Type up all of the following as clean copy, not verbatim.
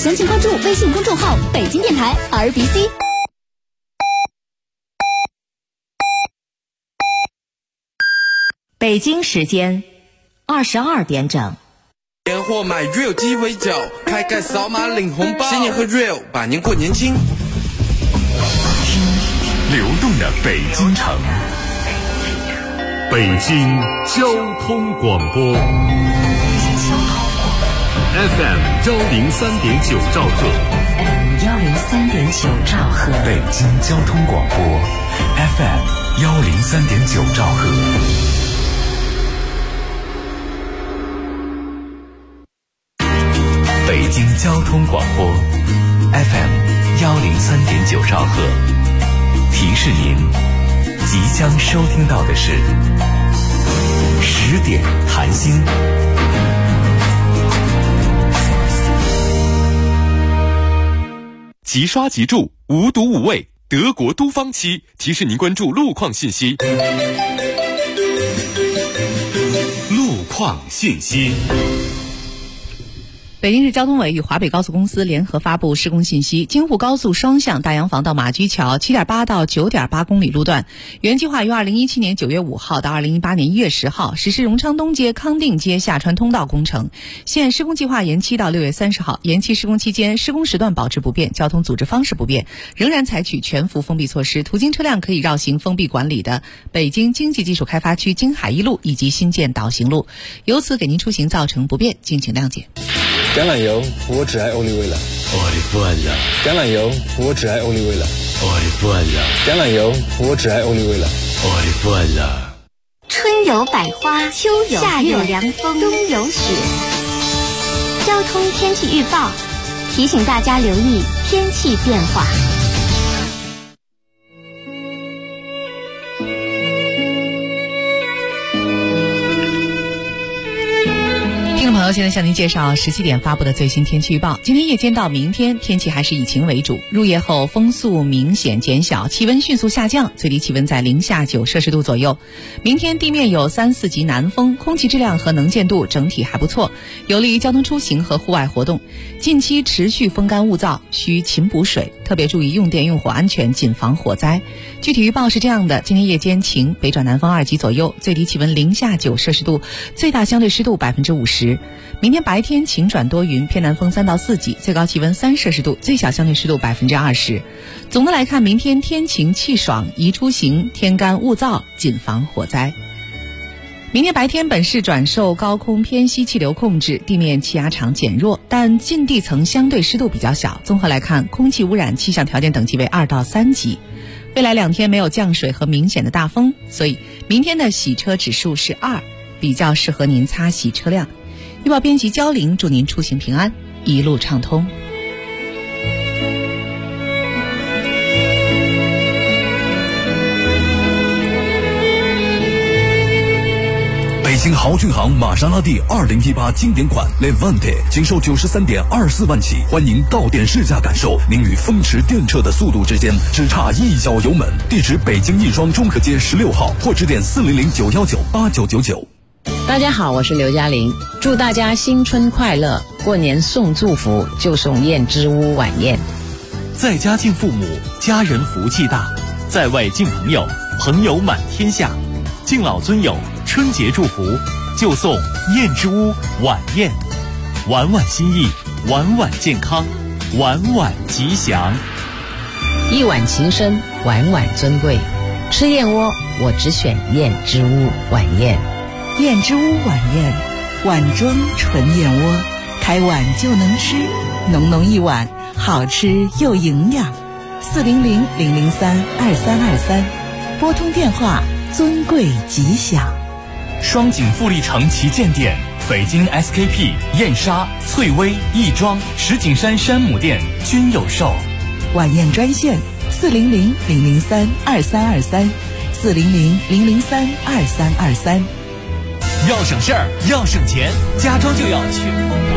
详情关注微信公众号北京电台 RBC。 北京时间22点整。 年货买 Real 鸡尾酒，开盖扫码领红包，新年喝 Real， 把年过年轻。 流动的北京城，北京交通广播 FM 103.9兆赫 103.9兆赫， 北京交通广播 FM 103.9兆赫。北京交通广播 FM 103.9兆赫，提示您，即将收听到的是10点谈心。 即刷即住，无毒无味，德国都芳漆提示您关注路况信息。 路况信息。 北京市交通委与华北高速公司联合发布施工信息：京沪高速双向大洋坊到马驹桥 7.8 到 9.8 公里路段，原计划于2017年9月5号到2018年1月10号实施荣昌东街、康定街下穿通道工程，现施工计划延期到6月30号。延期施工期间，施工时段保持不变，交通组织方式不变，仍然采取全幅封闭措施，途经车辆可以绕行封闭管理的北京经济技术开发区京海一路以及新建导行路，由此给您出行造成不便，敬请谅解。 橄榄油，我只爱欧丽味了。橄榄油，我只爱欧丽味了。橄榄油，我只爱欧丽味了。 春有百花，秋有夏有凉风，冬有雪。交通天气预报提醒大家留意天气变化。 听众朋友，现在向您介绍17点发布的最新天气预报。今天夜间到明天，天气还是以晴为主。入夜后风速明显减小，气温迅速下降，最低气温在零下9摄氏度左右。明天地面有3、4级南风，空气质量和能见度整体还不错，有利于交通出行和户外活动。近期持续风干物燥，需勤补水，特别注意用电用火安全，谨防火灾。具体预报是这样的：今天夜间晴，北转南风2级左右，最低气温零下9摄氏度，最大相对湿度50%。明天白天晴转多云，偏南风3到4级，最高气温3摄氏度，最小相对湿度20%。总的来看，明天天晴气爽，宜出行，天干物燥，谨防火灾。明天白天本市转受高空偏西气流控制，地面气压场减弱，但近地层相对湿度比较小。综合来看，空气污染气象条件等级为2到3级。未来2天没有降水和明显的大风，所以明天的洗车指数是2，比较适合您擦洗车辆。预报编辑焦玲，祝您出行平安，一路畅通。 北京豪骏行玛莎拉蒂2018经典款 Levante 仅售93.24万起，欢迎到店试驾感受您与风驰电掣的速度之间只差一脚油门。地址北京亦庄中和街16号，或致电400-919-8999。 大家好，我是刘嘉玲，祝大家新春快乐，过年送祝福就送燕之屋晚宴。 在家敬父母，家人福气大；在外敬朋友，朋友满天下。敬老尊友，春节祝福就送燕之屋晚宴，晚晚心意，晚晚健康，晚晚吉祥。 一碗情深，晚晚尊贵。吃燕窝，我只选燕之屋晚宴。 燕之屋晚宴，碗装纯燕窝，开碗就能吃，浓浓一碗，好吃又营养。400-003-2323，拨通电话，尊贵吉祥。 双井富力城旗舰店，北京 SKP、燕莎、翠微、亦庄、石景山山姆店均有售。 晚宴专线400-003-2323，400-003-2323。 要省事儿，要省钱，加装就要全方位。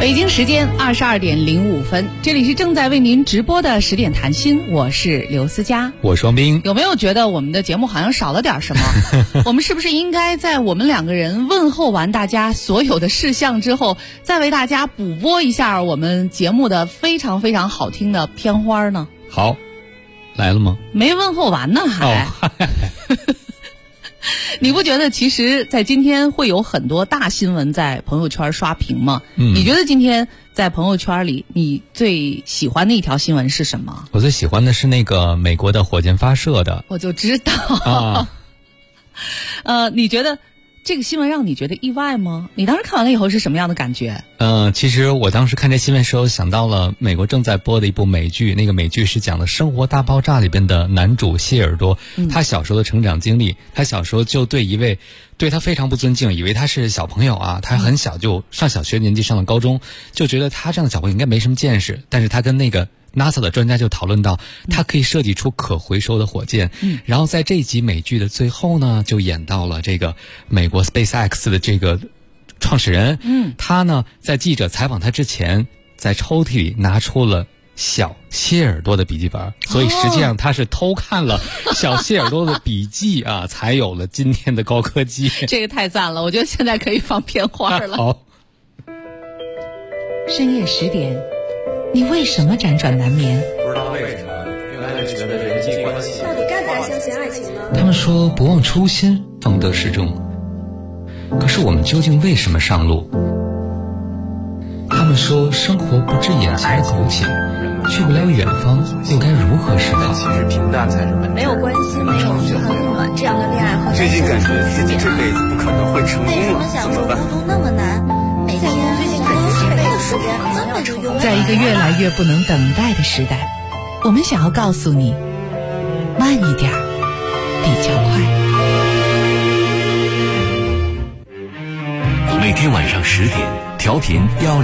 北京时间22点05分，这里是正在为您直播的10点谈心，我是刘思佳， 我是王斌。 有没有觉得我们的节目好像少了点什么？我们是不是应该在我们两个人问候完大家所有的事项之后，再为大家补播一下我们节目的非常非常好听的片花呢？ 好，来了吗？ 没问候完呢还。你不觉得其实在今天会有很多大新闻在朋友圈刷屏吗？你觉得今天在朋友圈里你最喜欢的一条新闻是什么？ 我最喜欢的是那个美国的火箭发射的。 我就知道。你觉得这个新闻让你觉得意外吗？你当时看完了以后是什么样的感觉？ 其实我当时看这新闻时候想到了美国正在播的一部美剧，那个美剧是讲的《生活大爆炸》里边的男主谢耳朵，他小时候的成长经历。他小时候就对他非常不尊敬，以为他是小朋友啊，他很小就上小学年纪，上了高中，就觉得他这样的小朋友应该没什么见识。但是他跟那个 NASA 的专家就讨论到，他可以设计出可回收的火箭。然后在这一集美剧的最后呢，就演到了这个美国 SpaceX 的这个创始人。他呢在记者采访他之前，在抽屉里拿出了小谢耳朵的笔记本，所以实际上他是偷看了小谢耳朵的笔记啊，才有了今天的高科技。 这个太赞了，我觉得现在可以放片花了。 好， 深夜10点，你为什么辗转难眠？ 不知道为什么越来越觉得人际关系到底该不该相信爱情呢？ 他们说不忘初心，方得始终。可是我们究竟为什么上路？他们说生活不止眼前的苟且，去不了远方，又该如何是好？ 其实平淡才是本质。 没有关系，没有很暖，这样的恋爱和最近感觉自己这辈子不可能会成功了，怎么办？ 孤独那么难，每天最近感觉这辈子时间可能要成功。 在一个越来越不能等待的时代，我们想要告诉你，慢一点比较快。 每天晚上10点，调频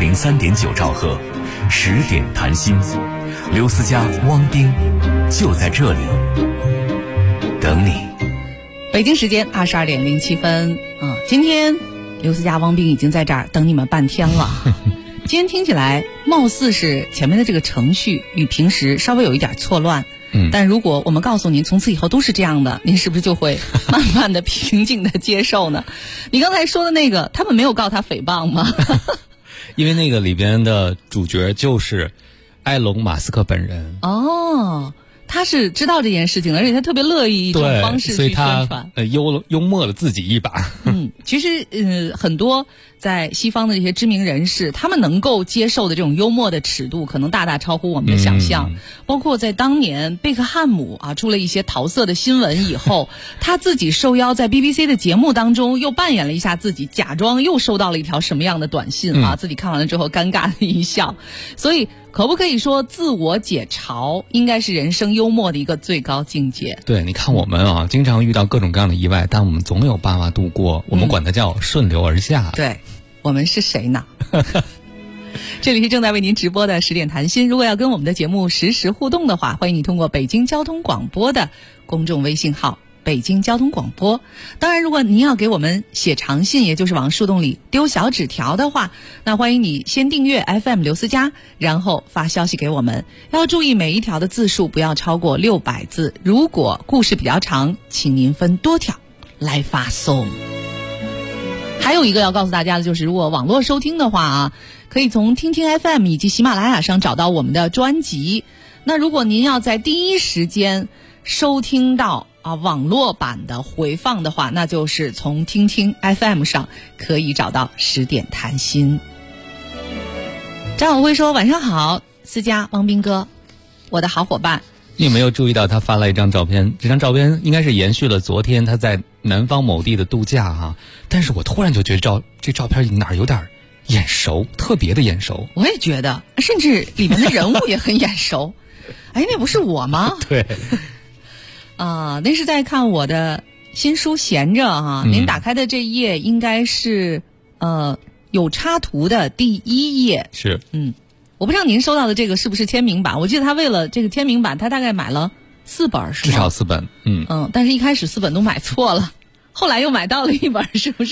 103.9兆赫，10点谈心，刘思佳、汪冰就在这里等你。 北京时间22点07分今天刘思佳、汪冰已经在这儿等你们半天了。今天听起来貌似是前面的这个程序与平时稍微有一点错乱。但如果我们告诉您从此以后都是这样的，您是不是就会慢慢的平静的接受呢？你刚才说的那个，他们没有告他诽谤吗？ 因为那个里边的主角就是埃隆·马斯克本人。 哦，他是知道这件事情的，而且他特别乐意一种方式去宣传， 所以他幽默了自己一把。 其实很多在西方的这些知名人士，他们能够接受的这种幽默的尺度，可能大大超乎我们的想象。包括在当年贝克汉姆出了一些桃色的新闻以后，他自己受邀在 BBC 的节目当中又扮演了一下自己，假装又收到了一条什么样的短信自己看完了之后尴尬的一笑。所以可不可以说自我解嘲应该是人生幽默的一个最高境界？对， 你看我们经常遇到各种各样的意外，但我们总有办法度过，我们管它叫顺流而下。 对，我们是谁呢？这里是正在为您直播的10点谈心，如果要跟我们的节目实时互动的话，欢迎你通过北京交通广播的公众微信号北京交通广播。当然如果您要给我们写长信，也就是往树洞里丢小纸条的话，那欢迎你先订阅 FM 刘思佳，然后发消息给我们，要注意每一条的字数不要超过600字，如果故事比较长，请您分多条来发送。还有一个要告诉大家的就是，如果网络收听的话可以从听听 FM 以及喜马拉雅上找到我们的专辑。那如果您要在第一时间收听到网络版的回放的话，那就是从听听 FM 上可以找到10点谈心。张晓辉说：晚上好，思佳、汪斌哥，我的好伙伴。 你有没有注意到他发了一张照片？这张照片应该是延续了昨天他在南方某地的度假但是我突然就觉得这照片哪儿有点眼熟，特别的眼熟。 我也觉得，甚至里面的人物也很眼熟。哎，那不是我吗？ 对。 那是在看我的新书闲着您打开的这一页应该是有插图的第1页。 是。 我不知道您收到的这个是不是签名版，我记得他为了这个签名版他大概买了4本是吗？ 至少4本。 但是一开始4本都买错了，后来又买到了1本，是不是？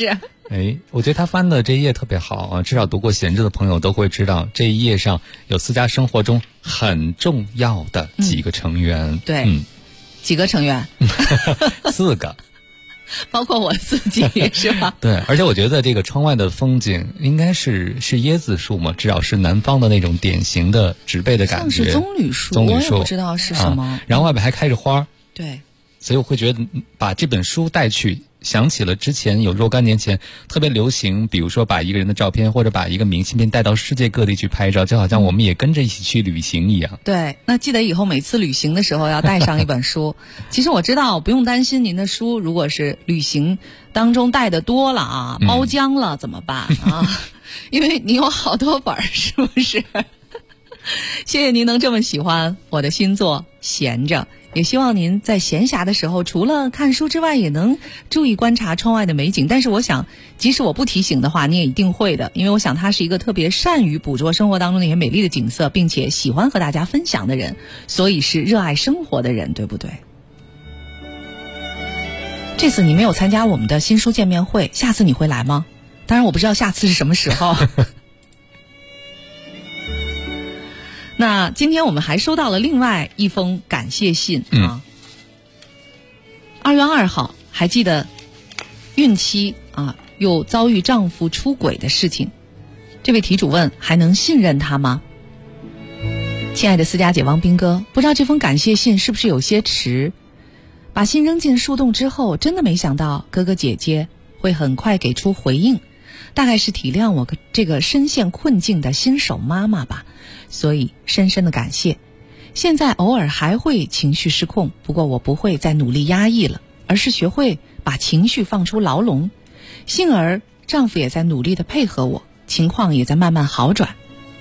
我觉得他翻的这一页特别好啊，至少读过闲置的朋友都会知道，这一页上有私家生活中很重要的几个成员。 对，几个成员 ？4个。 包括我自己是吧？ 对，而且我觉得这个窗外的风景应该是椰子树嘛，至少是南方的那种典型的植被的感觉。 像是棕榈树，我也不知道是什么。 然后外面还开着花。 对， 所以我会觉得把这本书带去，想起了之前有若干年前特别流行，比如说把一个人的照片或者把一个明信片带到世界各地去拍照，就好像我们也跟着一起去旅行一样。 对，那记得以后每次旅行的时候要带上一本书。其实我知道不用担心您的书如果是旅行当中带的多了啊，包浆了怎么办啊？因为你有好多本，是不是？谢谢您能这么喜欢我的新作《闲着》，也希望您在闲暇的时候除了看书之外也能注意观察窗外的美景。但是我想即使我不提醒的话你也一定会的，因为我想他是一个特别善于捕捉生活当中那些美丽的景色，并且喜欢和大家分享的人，所以是热爱生活的人，对不对？这次你没有参加我们的新书见面会，下次你会来吗？当然我不知道下次是什么时候。那今天我们还收到了另外一封感谢信啊。2月2号，还记得孕期又遭遇丈夫出轨的事情，这位题主问还能信任他吗？亲爱的私家姐汪斌哥，不知道这封感谢信是不是有些迟，把信扔进树洞之后，真的没想到哥哥姐姐会很快给出回应，大概是体谅我这个深陷困境的新手妈妈吧，所以深深的感谢。现在偶尔还会情绪失控，不过我不会再努力压抑了，而是学会把情绪放出牢笼。幸而丈夫也在努力的配合我，情况也在慢慢好转。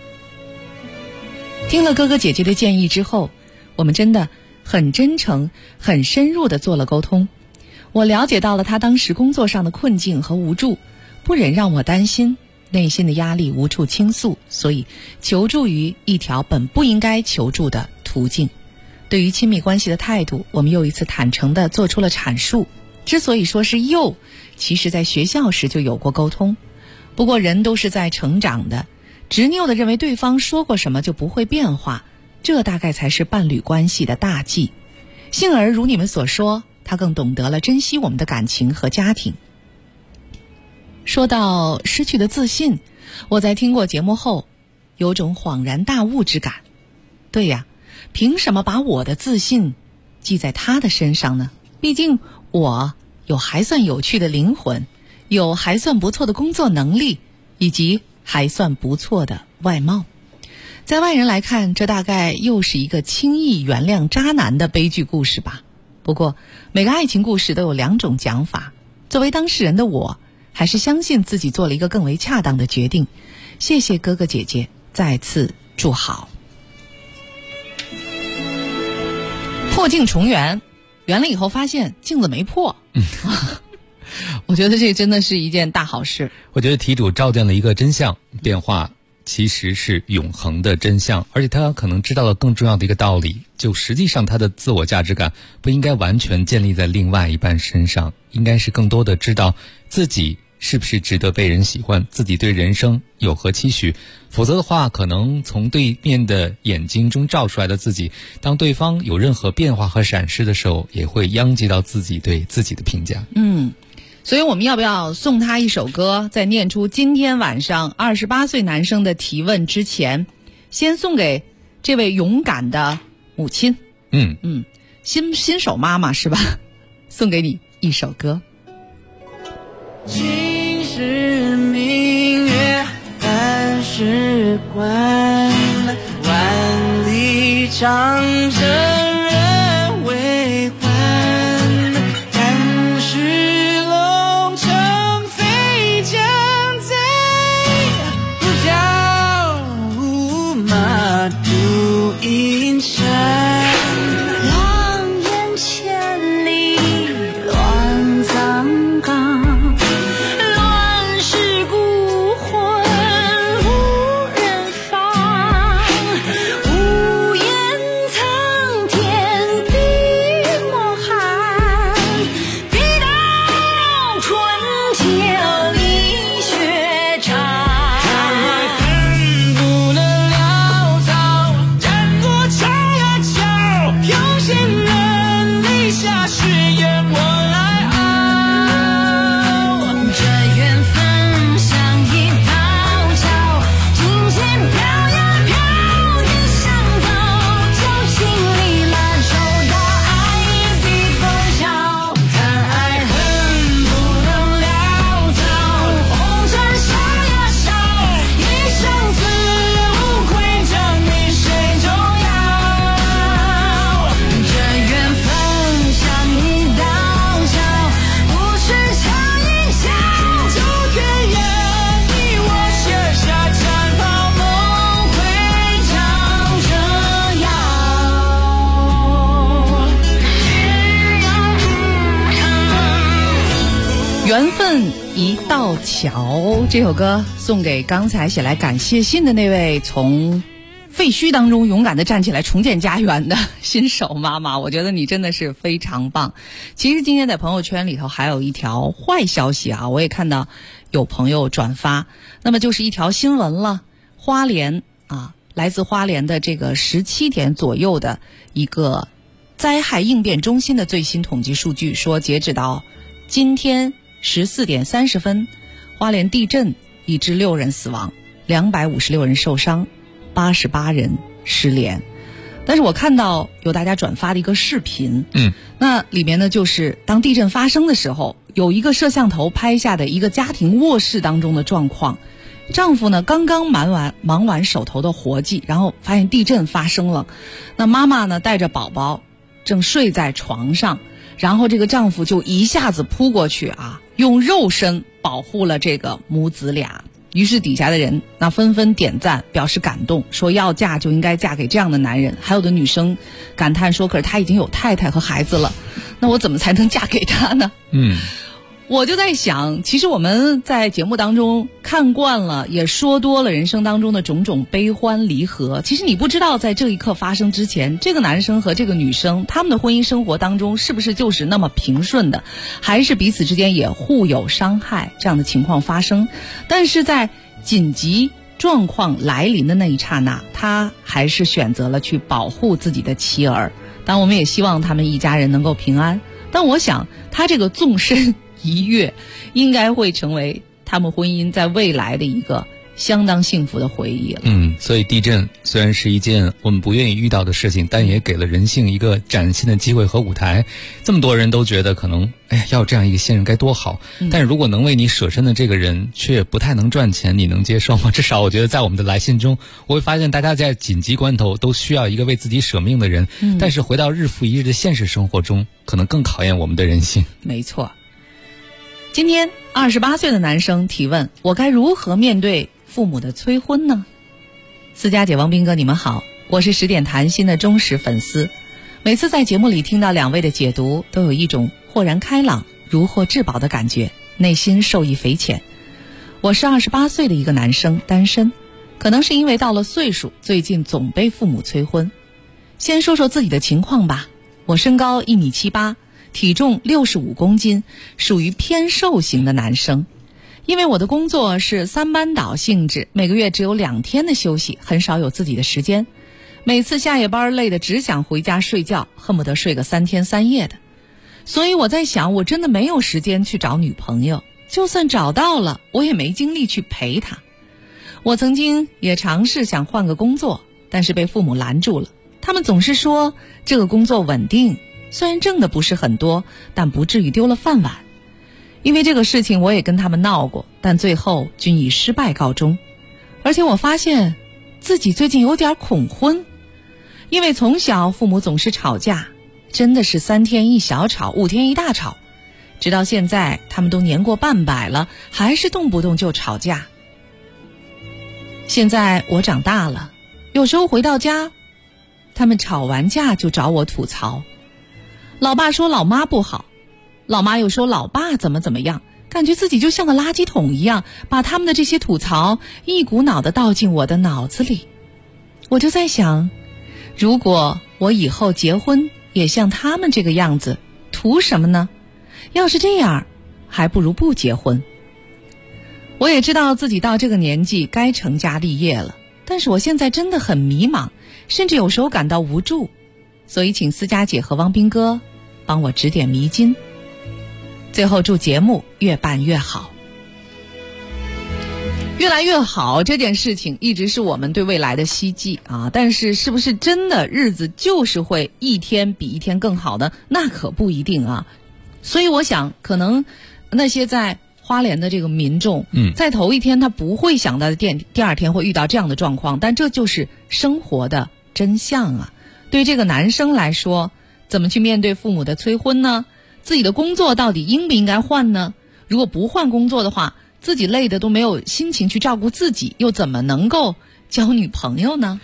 听了哥哥姐姐的建议之后，我们真的很真诚很深入的做了沟通。我了解到了他当时工作上的困境和无助，不忍让我担心，内心的压力无处倾诉，所以求助于一条本不应该求助的途径。对于亲密关系的态度，我们又一次坦诚地做出了阐述。之所以说是又，其实在学校时就有过沟通。不过人都是在成长的，执拗地认为对方说过什么就不会变化，这大概才是伴侣关系的大忌。幸而如你们所说，他更懂得了珍惜我们的感情和家庭。说到失去的自信，我在听过节目后有种恍然大悟之感。对呀，凭什么把我的自信记在他的身上呢？毕竟我有还算有趣的灵魂，有还算不错的工作能力，以及还算不错的外貌。在外人来看，这大概又是一个轻易原谅渣男的悲剧故事吧。不过每个爱情故事都有两种讲法，作为当事人的我还是相信自己做了一个更为恰当的决定。谢谢哥哥姐姐，再次祝好。破镜重圆，圆了以后发现镜子没破。我觉得这真的是一件大好事。 我觉得题主照见了一个真相，变化其实是永恒的真相，而且他可能知道了更重要的一个道理，就实际上他的自我价值感不应该完全建立在另外一半身上，应该是更多的知道自己是不是值得被人喜欢，自己对人生有何期许。否则的话，可能从对面的眼睛中照出来的自己，当对方有任何变化和闪失的时候，也会殃及到自己对自己的评价。 所以我们要不要送他一首歌，在念出今天晚上28岁男生的提问之前，先送给这位勇敢的母亲。新手妈妈是吧？送给你一首歌。 今日明月半时关，万里长征人未还，但是龙城飞将在，不教无马度阴山。 缘分一道桥，这首歌送给刚才写来感谢信的那位从废墟当中勇敢地站起来重建家园的新手妈妈，我觉得你真的是非常棒。其实今天在朋友圈里头还有一条坏消息啊，我也看到有朋友转发，那么就是一条新闻了，花莲啊，来自花莲的这个17点左右的一个灾害应变中心的最新统计数据说，截止到今天14点30分，花莲地震已致6人死亡，256人受伤，88人失联。但是我看到有大家转发的一个视频，那里面呢就是当地震发生的时候，有一个摄像头拍下的一个家庭卧室当中的状况。丈夫呢刚刚忙完手头的活计，然后发现地震发生了，那妈妈呢带着宝宝正睡在床上，然后这个丈夫就一下子扑过去啊，用肉身保护了这个母子俩。于是底下的人那纷纷点赞表示感动，说要嫁就应该嫁给这样的男人。还有的女生感叹说，可是他已经有太太和孩子了，那我怎么才能嫁给他呢？我就在想，其实我们在节目当中看惯了，也说多了人生当中的种种悲欢离合。其实你不知道在这一刻发生之前，这个男生和这个女生他们的婚姻生活当中是不是就是那么平顺的，还是彼此之间也互有伤害这样的情况发生。但是在紧急状况来临的那一刹那，他还是选择了去保护自己的妻儿。当然我们也希望他们一家人能够平安，但我想他这个纵身一跃应该会成为他们婚姻在未来的一个相当幸福的回忆了。 所以地震虽然是一件我们不愿意遇到的事情，但也给了人性一个崭新的机会和舞台。这么多人都觉得可能要这样一个现任该多好，但是如果能为你舍身的这个人却不太能赚钱，你能接受吗？至少我觉得在我们的来信中，我会发现大家在紧急关头都需要一个为自己舍命的人，但是回到日复一日的现实生活中，可能更考验我们的人性。 没错。今天28岁的男生提问，我该如何面对父母的催婚呢？思佳姐、王斌哥，你们好，我是10点谈心的忠实粉丝，每次在节目里听到两位的解读，都有一种豁然开朗、如获至宝的感觉，内心受益匪浅。我是28岁的一个男生，单身，可能是因为到了岁数，最近总被父母催婚。先说说自己的情况吧，我身高1.78米，体重65公斤，属于偏瘦型的男生。因为我的工作是3班倒性质，每个月只有2天的休息，很少有自己的时间。每次下夜班累得只想回家睡觉，恨不得睡个3天3夜的。所以我在想，我真的没有时间去找女朋友，就算找到了，我也没精力去陪她。我曾经也尝试想换个工作，但是被父母拦住了。他们总是说这个工作稳定，虽然挣的不是很多，但不至于丢了饭碗。因为这个事情我也跟他们闹过，但最后均以失败告终。而且我发现自己最近有点恐婚，因为从小父母总是吵架，真的是3天一小吵，5天一大吵，直到现在他们都年过半百了，还是动不动就吵架。现在我长大了，有时候回到家，他们吵完架就找我吐槽，老爸说老妈不好，老妈又说老爸怎么样，感觉自己就像个垃圾桶一样，把他们的这些吐槽一股脑地倒进我的脑子里。我就在想，如果我以后结婚也像他们这个样子，图什么呢？要是这样，还不如不结婚。我也知道自己到这个年纪该成家立业了，但是我现在真的很迷茫，甚至有时候感到无助。所以请思佳姐和汪斌哥帮我指点迷津。最后祝节目越办越好。越来越好这件事情一直是我们对未来的希冀啊，但是是不是真的日子就是会一天比一天更好呢？那可不一定啊。所以我想可能那些在花莲的这个民众，在头一天他不会想到第二天会遇到这样的状况，但这就是生活的真相啊。对这个男生来说，怎么去面对父母的催婚呢？自己的工作到底应不应该换呢？如果不换工作的话，自己累的都没有心情去照顾自己，又怎么能够交女朋友呢？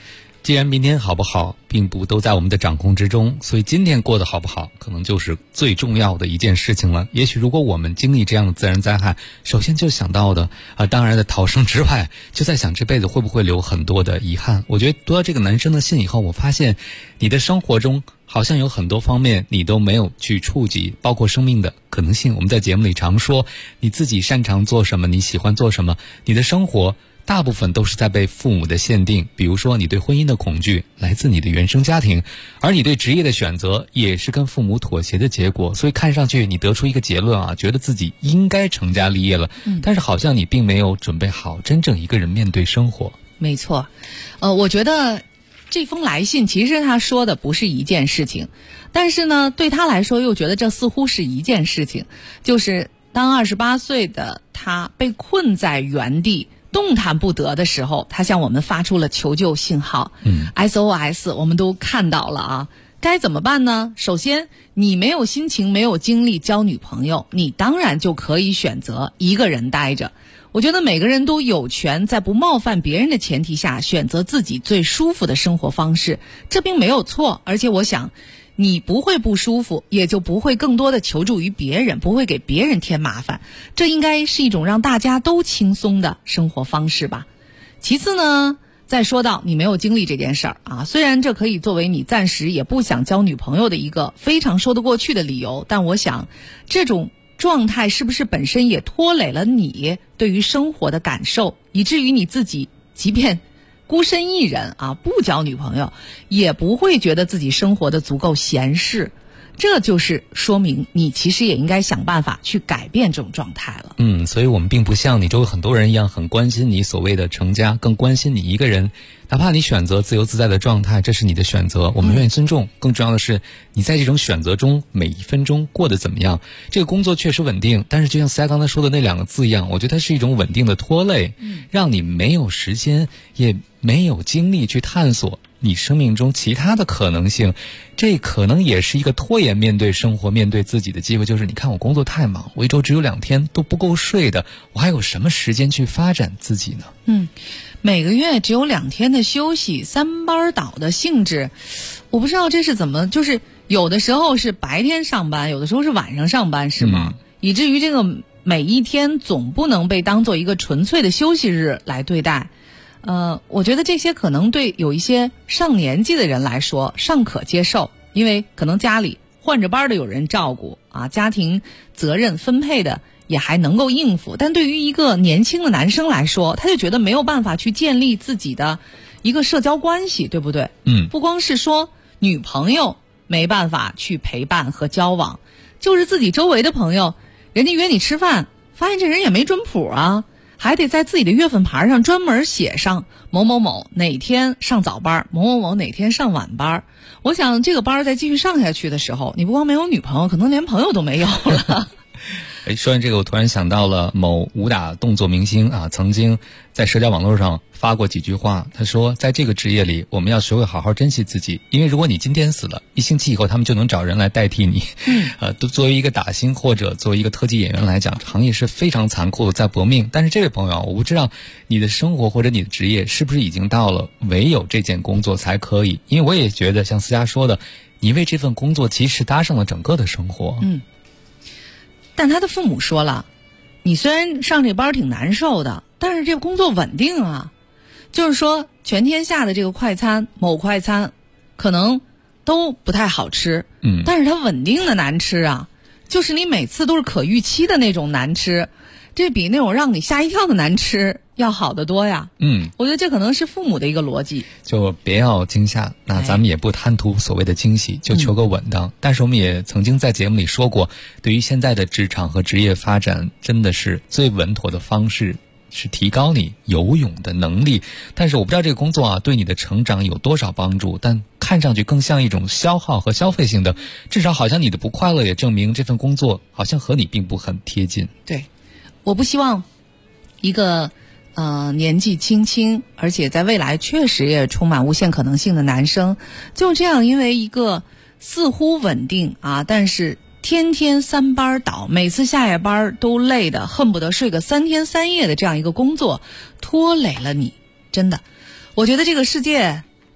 既然明天好不好并不都在我们的掌控之中，所以今天过得好不好可能就是最重要的一件事情了。也许如果我们经历这样的自然灾害，首先就想到的当然的逃生之外，就在想这辈子会不会留很多的遗憾。我觉得读到这个男生的信以后，我发现你的生活中好像有很多方面你都没有去触及，包括生命的可能性。我们在节目里常说你自己擅长做什么，你喜欢做什么，你的生活大部分都是在被父母的限定，比如说你对婚姻的恐惧来自你的原生家庭，而你对职业的选择也是跟父母妥协的结果。所以看上去你得出一个结论觉得自己应该成家立业了，但是好像你并没有准备好真正一个人面对生活。 没错，我觉得这封来信其实他说的不是一件事情，但是呢对他来说又觉得这似乎是一件事情，就是当28岁的他被困在原地动弹不得的时候，他向我们发出了求救信号。SOS 我们都看到了该怎么办呢？首先，你没有心情没有精力交女朋友，你当然就可以选择一个人待着。我觉得每个人都有权在不冒犯别人的前提下选择自己最舒服的生活方式，这并没有错。而且我想你不会不舒服，也就不会更多的求助于别人，不会给别人添麻烦，这应该是一种让大家都轻松的生活方式吧。其次呢，再说到你没有经历这件事儿虽然这可以作为你暂时也不想交女朋友的一个非常说得过去的理由，但我想这种状态是不是本身也拖累了你对于生活的感受，以至于你自己即便孤身一人不交女朋友也不会觉得自己生活的足够闲适，这就是说明你其实也应该想办法去改变这种状态了。 所以我们并不像你周围很多人一样很关心你所谓的成家，更关心你一个人，哪怕你选择自由自在的状态，这是你的选择，我们愿意尊重。更重要的是你在这种选择中每一分钟过得怎么样。这个工作确实稳定，但是就像思佳刚才说的那2个字一样，我觉得它是一种稳定的拖累，让你没有时间也没有精力去探索你生命中其他的可能性。这可能也是一个拖延面对生活面对自己的机会，就是你看我工作太忙，我一周只有2天都不够睡的，我还有什么时间去发展自己呢？ 每个月只有2天的休息，3班倒的性质，我不知道这是怎么，就是有的时候是白天上班，有的时候是晚上上班，是吗？以至于这个每一天总不能被当做一个纯粹的休息日来对待。我觉得这些可能对有一些上年纪的人来说尚可接受，因为可能家里换着班的有人照顾家庭责任分配的也还能够应付。但对于一个年轻的男生来说，他就觉得没有办法去建立自己的一个社交关系，对不对？不光是说女朋友没办法去陪伴和交往，就是自己周围的朋友，人家约你吃饭，发现这人也没准谱还得在自己的月份牌上专门写上某某某哪天上早班，某某某哪天上晚班。我想这个班再继续上下去的时候，你不光没有女朋友，可能连朋友都没有了。 说完这个，我突然想到了某武打动作明星曾经在社交网络上发过几句话。他说，在这个职业里，我们要学会好好珍惜自己，因为如果你今天死了，1星期以后他们就能找人来代替你。作为一个打星或者作为一个特技演员来讲，行业是非常残酷的，在搏命。但是这位朋友，我不知道你的生活或者你的职业是不是已经到了唯有这件工作才可以，因为我也觉得像思佳说的，你为这份工作其实搭上了整个的生活。 但他的父母说了，你虽然上这班挺难受的，但是这个工作稳定就是说全天下的这个快餐，某快餐可能都不太好吃，但是它稳定的难吃就是你每次都是可预期的那种难吃，这比那种让你吓一跳的难吃要好得多呀。我觉得这可能是父母的一个逻辑， 就别要惊吓，那咱们也不贪图所谓的惊喜，就求个稳当。但是我们也曾经在节目里说过，对于现在的职场和职业发展，真的是最稳妥的方式是提高你游泳的能力。但是我不知道这个工作对你的成长有多少帮助，但看上去更像一种消耗和消费性的，至少好像你的不快乐也证明这份工作好像和你并不很贴近。 对，我不希望一个年纪轻轻而且在未来确实也充满无限可能性的男生，就这样因为一个似乎稳定但是天天3班倒，每次下夜班都累得恨不得睡个3天3夜的这样一个工作拖累了你。真的，我觉得这个世界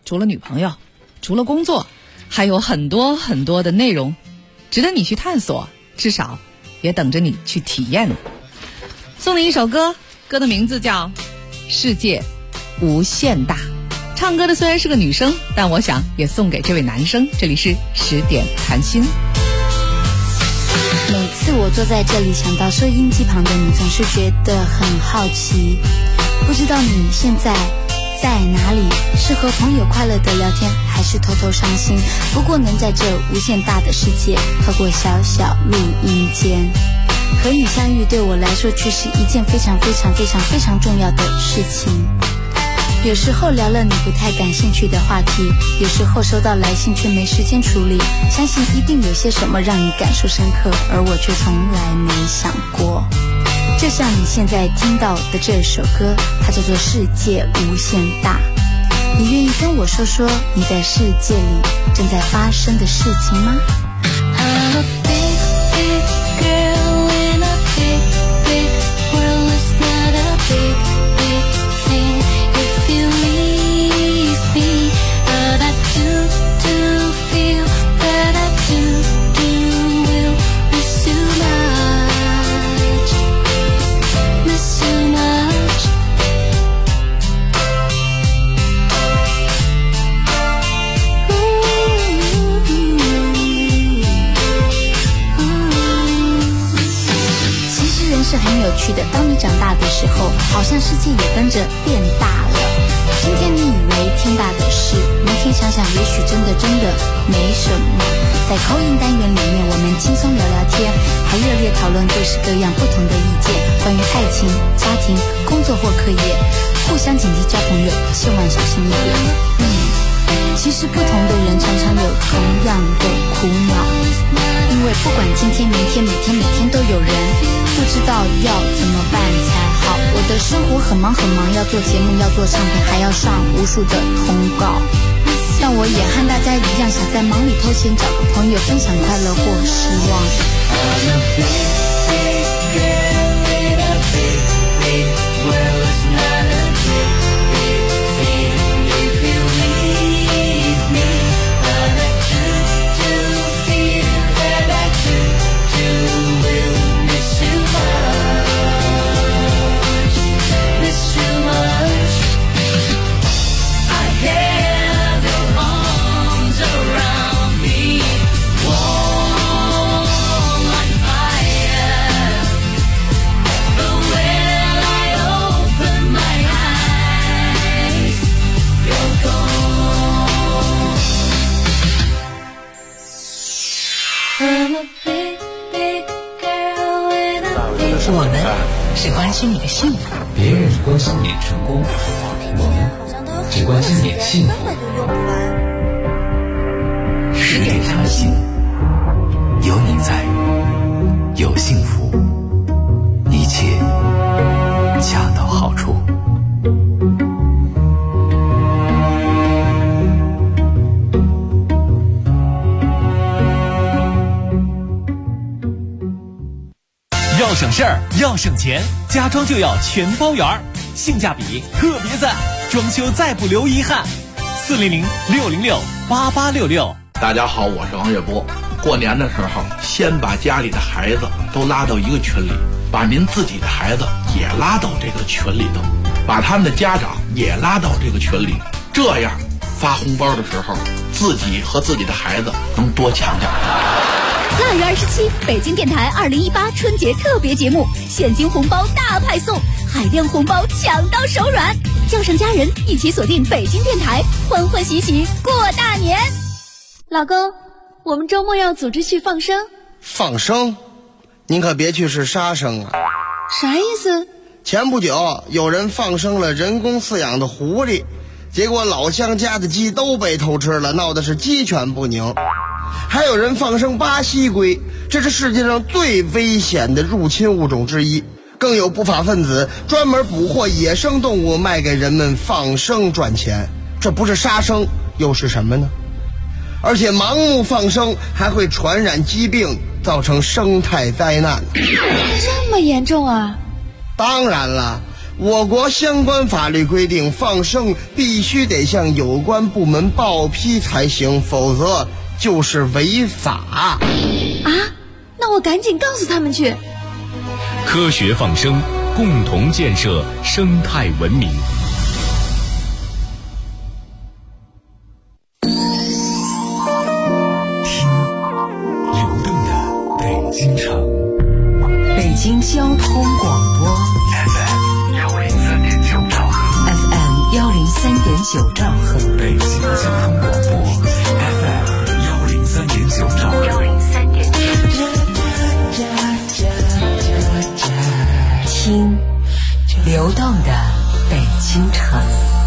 除了女朋友，除了工作，还有很多很多的内容值得你去探索，至少也等着你去体验。送你一首歌，歌的名字叫世界无限大。唱歌的虽然是个女生，但我想也送给这位男生。这里是10点谈心。 每次我坐在这里，想到收音机旁的你，总是觉得很好奇，不知道你现在在哪里，是和朋友快乐的聊天，还是偷偷伤心。不过能在这无限大的世界，透过小小录音间和你相遇，对我来说却是一件非常非常非常非常重要的事情。有时候聊了你不太感兴趣的话题，有时候收到来信却没时间处理，相信一定有些什么让你感受深刻，而我却从来没想过。就像你现在听到的这首歌，它叫做《世界无限大》。你愿意跟我说说你的世界里正在发生的事情吗？ I'm a big, big girl in a big, big world. It's not a big, big thing if you leave me. But I do feel that I do will miss you much, miss you much.是很有趣的，当你长大的时候，好像世界也跟着变大了。今天你以为天大的事，明天想想也许真的没什么。在口音单元里面，我们轻松聊聊天，还热烈讨论各式各样不同的意见，关于爱情、家庭、工作或课业，互相警惕交朋友，千万小心一点。其实不同的人常常有同样的苦恼，因为不管今天、明天、每天都有人不知道要怎么办才好。我的生活很忙，要做节目，要做唱片，还要上无数的通告。但我也和大家一样，想在忙里偷闲，找个朋友分享快乐或失望。 我们只关心你的幸福， 别人只关心你的成功，我们只关心你的幸福。 10点谈心，有你在，有幸福，一切恰到好处。 要省事儿，要省钱，家装就要全包圆儿，性价比特别赞，装修再不留遗憾。400-606-8866。 大家好，我是王月波。过年的时候，先把家里的孩子都拉到一个群里，把您自己的孩子也拉到这个群里头，把他们的家长也拉到这个群里，这样发红包的时候，自己和自己的孩子能多抢点。 腊月27，北京电台2018春节特别节目，现金红包大派送，海量红包抢到手软，叫上家人一起锁定北京电台，欢欢喜喜过大年。 老公，我们周末要组织去放生。 放生？您可别去是杀生啊！ 啥意思？ 前不久有人放生了人工饲养的狐狸，结果老乡家的鸡都被偷吃了，闹得是鸡犬不宁。还有人放生巴西龟，这是世界上最危险的入侵物种之一。更有不法分子专门捕获野生动物卖给人们放生赚钱，这不是杀生又是什么呢？而且盲目放生还会传染疾病，造成生态灾难。 这么严重啊？ 当然了， 我国相关法律规定，放生必须得向有关部门报批才行，否则就是违法。 啊，那我赶紧告诉他们去。 科学放生，共同建设生态文明。 听流动的北京城， 北京交通广播 FM 103.9兆赫 ，FM 103.9兆赫， 北京交通广播 FM 103.9兆赫听流动的北京城。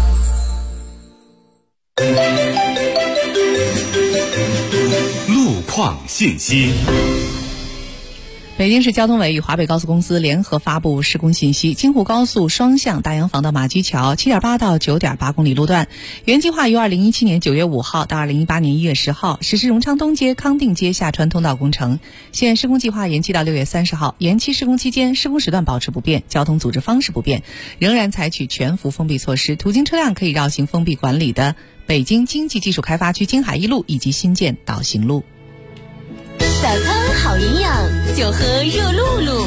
路况信息。 北京市交通委与华北高速公司联合发布施工信息：京沪高速双向大洋房到马驹桥 7.8 到 9.8 公里路段，原计划于2017年9月5号到2018年1月10号实施荣昌东街、康定街下穿通道工程，现施工计划延期到6月30号。延期施工期间，施工时段保持不变，交通组织方式不变，仍然采取全幅封闭措施，途经车辆可以绕行封闭管理的北京经济技术开发区京海一路以及新建导行路。 早餐好营养，就喝热露露。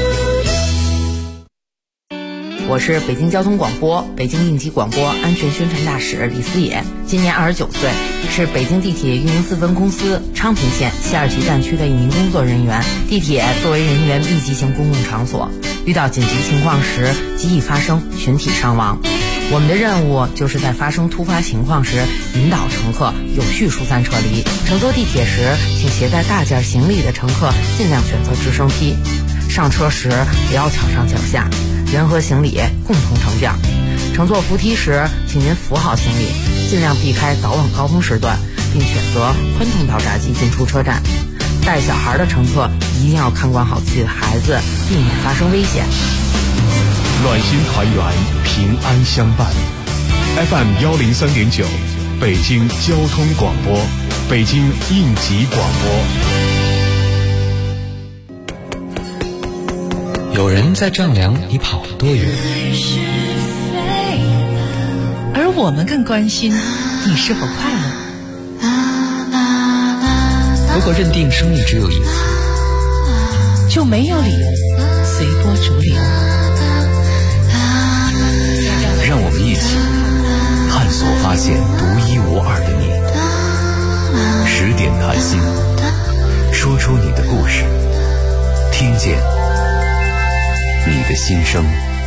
我是北京交通广播北京应急广播安全宣传大使李思野，今年29岁，是北京地铁运营4分公司昌平线西二旗站区的一名工作人员。地铁作为人员密集型公共场所，遇到紧急情况时极易发生群体伤亡。我们的任务就是在发生突发情况时引导乘客有序疏散撤离。乘坐地铁时，请携带大件行李的乘客尽量选择直升梯。上车时不要脚上脚下，人和行李共同乘降。乘坐扶梯时，请您扶好行李，尽量避开早晚高峰时段，并选择宽通道闸机进出车站。带小孩的乘客一定要看管好自己的孩子，避免发生危险。 暖心团圆，平安相伴。FM 103.9，北京交通广播，北京应急广播。有人在丈量你跑了多远， 而我们更关心你是否快乐。 如果认定生命只有一次， 就没有理由随波逐流。 让我们一起探索发现独一无二的你。10点谈心，说出你的故事，听见你的心声。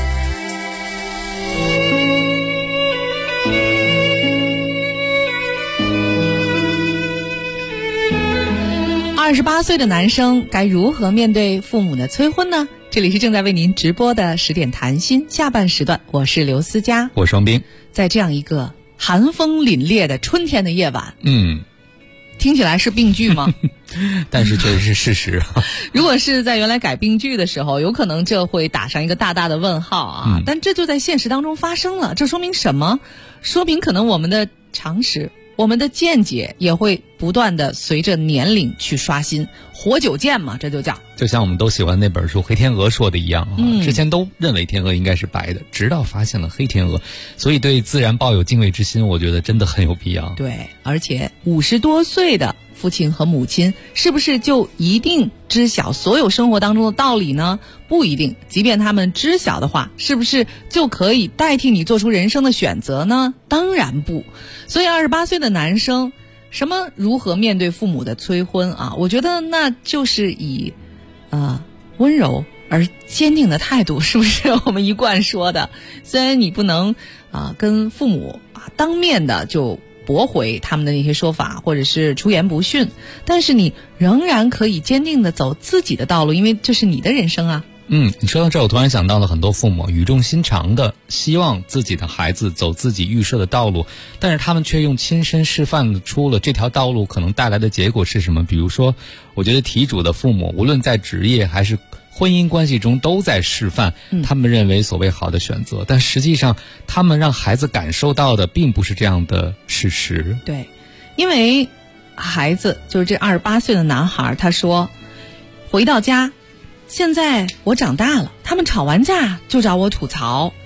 28岁的男生该如何面对父母的催婚呢？这里是正在为您直播的10点谈心下半时段，我是刘思佳， 我双冰。 在这样一个寒风凛冽的春天的夜晚，听起来是病句吗？ 但是确实是事实。 如果是在原来改病句的时候，有可能这会打上一个大大的问号啊。但这就在现实当中发生了，这说明什么？说明可能我们的常识，我们的见解也会不断的随着年龄去刷新，活久见嘛，这就叫。 就像我们都喜欢那本书《黑天鹅》说的一样之前都认为天鹅应该是白的，直到发现了黑天鹅，所以对自然抱有敬畏之心，我觉得真的很有必要。 对，而且50多岁的父亲和母亲是不是就一定知晓所有生活当中的道理呢？不一定。即便他们知晓的话，是不是就可以代替你做出人生的选择呢？当然不。所以28岁的男生如何面对父母的催婚啊？我觉得那就是以温柔而坚定的态度，是不是我们一贯说的？虽然你不能跟父母当面的就驳回他们的那些说法，或者是出言不逊，但是你仍然可以坚定的走自己的道路，因为这是你的人生啊。 你说到这儿，我突然想到了很多父母语重心长的希望自己的孩子走自己预设的道路，但是他们却用亲身示范出了这条道路可能带来的结果是什么。比如说，我觉得题主的父母无论在职业还是婚姻关系中都在示范他们认为所谓好的选择，但实际上他们让孩子感受到的并不是这样的事实。 对，因为孩子就是这28岁的男孩，他说回到家，现在我长大了，他们吵完架就找我吐槽，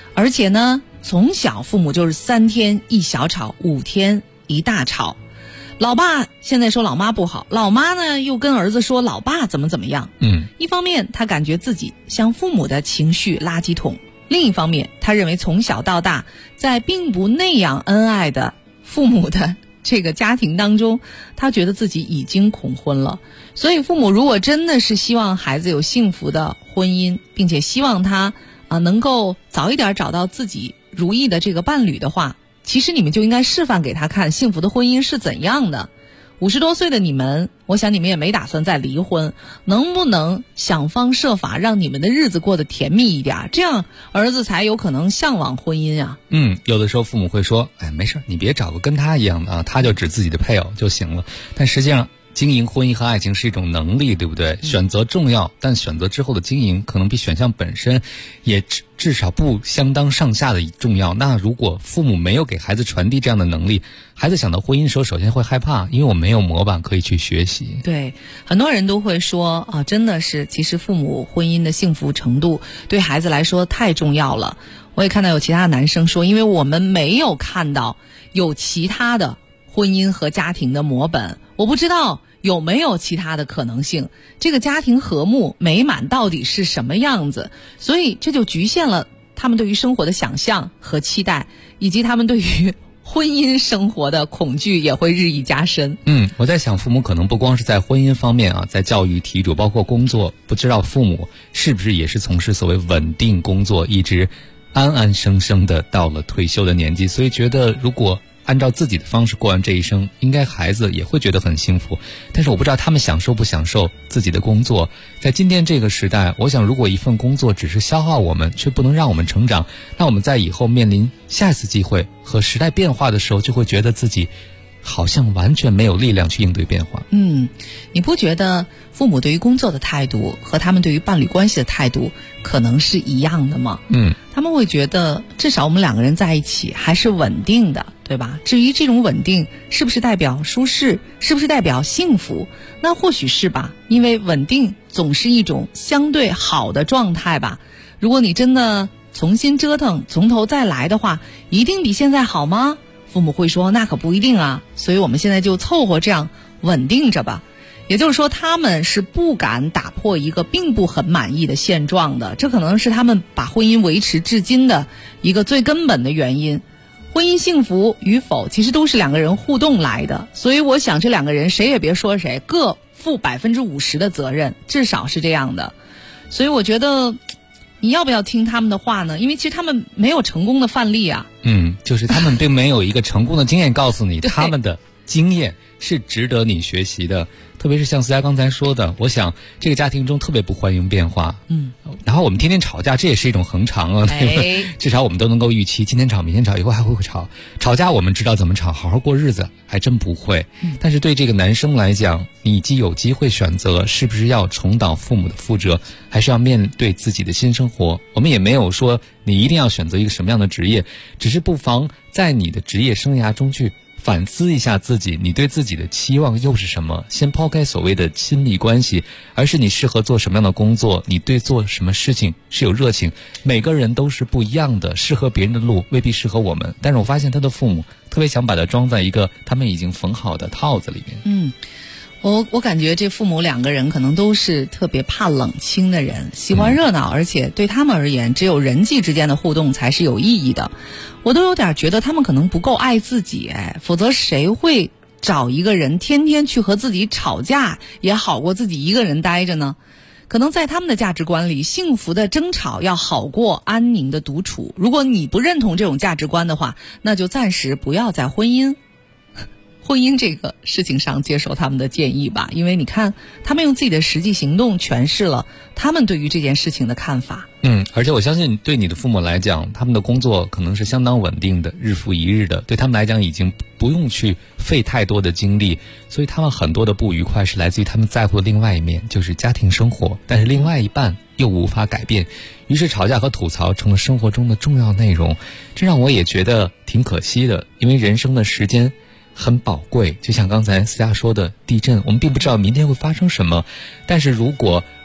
而且呢，从小父母就是3天一小吵，5天一大吵。老爸现在说老妈不好，老妈呢又跟儿子说老爸怎么样。一方面他感觉自己像父母的情绪垃圾桶，另一方面他认为从小到大在并不那样恩爱的父母的这个家庭当中，他觉得自己已经恐婚了。所以父母如果真的是希望孩子有幸福的婚姻，并且希望他能够早一点找到自己如意的这个伴侣的话，其实你们就应该示范给他看幸福的婚姻是怎样的。50多岁的你们，我想你们也没打算再离婚，能不能想方设法让你们的日子过得甜蜜一点，这样儿子才有可能向往婚姻啊。 有的时候父母会说，没事，你别找个跟他一样的他就指自己的配偶就行了。但实际上经营婚姻和爱情是一种能力，对不对？选择重要，但选择之后的经营可能比选项本身也至少不相当上下的重要。那如果父母没有给孩子传递这样的能力，孩子想到婚姻的时候首先会害怕，因为我没有模板可以去学习。 对，很多人都会说真的是其实父母婚姻的幸福程度对孩子来说太重要了。我也看到有其他的男生说，因为我们没有看到有其他的婚姻和家庭的模本，我不知道有没有其他的可能性，这个家庭和睦美满到底是什么样子，所以这就局限了他们对于生活的想象和期待，以及他们对于婚姻生活的恐惧也会日益加深。 我在想父母可能不光是在婚姻方面在教育题主包括工作，不知道父母是不是也是从事所谓稳定工作，一直安安生生的到了退休的年纪，所以觉得如果按照自己的方式过完这一生，应该孩子也会觉得很幸福。但是我不知道他们享受不享受自己的工作。在今天这个时代，我想如果一份工作只是消耗我们，却不能让我们成长，那我们在以后面临下一次机会和时代变化的时候，就会觉得自己好像完全没有力量去应对变化。 你不觉得父母对于工作的态度和他们对于伴侣关系的态度可能是一样的吗？他们会觉得至少我们2个人在一起还是稳定的，对吧？至于这种稳定是不是代表舒适，是不是代表幸福，那或许是吧，因为稳定总是一种相对好的状态吧。如果你真的重新折腾从头再来的话，一定比现在好吗？父母会说那可不一定啊，所以我们现在就凑合这样稳定着吧。也就是说他们是不敢打破一个并不很满意的现状的，这可能是他们把婚姻维持至今的一个最根本的原因。婚姻幸福与否其实都是2个人互动来的，所以我想这2个人谁也别说谁，各负50%的责任，至少是这样的。所以我觉得你要不要听他们的话呢？因为其实他们没有成功的范例啊。 就是他们并没有一个成功的经验告诉你他们的经验是值得你学习的。特别是像思佳刚才说的，我想这个家庭中特别不欢迎变化。然后我们天天吵架，这也是一种恒常啊。至少我们都能够预期今天吵明天吵，以后还会吵。吵架我们知道怎么吵，好好过日子还真不会。但是对这个男生来讲，你既有机会选择是不是要重蹈父母的覆辙，还是要面对自己的新生活。我们也没有说你一定要选择一个什么样的职业，只是不妨在你的职业生涯中去反思一下自己，你对自己的期望又是什么？先抛开所谓的亲密关系，而是你适合做什么样的工作，你对做什么事情是有热情。每个人都是不一样的，适合别人的路未必适合我们。但是我发现他的父母特别想把它装在一个他们已经缝好的套子里面。 我感觉这父母2个人可能都是特别怕冷清的人，喜欢热闹，而且对他们而言只有人际之间的互动才是有意义的。我都有点觉得他们可能不够爱自己，否则谁会找一个人天天去和自己吵架，也好过自己一个人待着呢？可能在他们的价值观里，幸福的争吵要好过安宁的独处。如果你不认同这种价值观的话，那就暂时不要在婚姻这个事情上接受他们的建议吧。因为你看他们用自己的实际行动诠释了他们对于这件事情的看法。 而且我相信对你的父母来讲，他们的工作可能是相当稳定的，日复一日的，对他们来讲已经不用去费太多的精力，所以他们很多的不愉快是来自于他们在乎的另外一面，就是家庭生活，但是另外一半又无法改变，于是吵架和吐槽成了生活中的重要内容。这让我也觉得挺可惜的，因为人生的时间很宝贵，就像刚才思佳说的地震，我们并不知道明天会发生什么，但是如果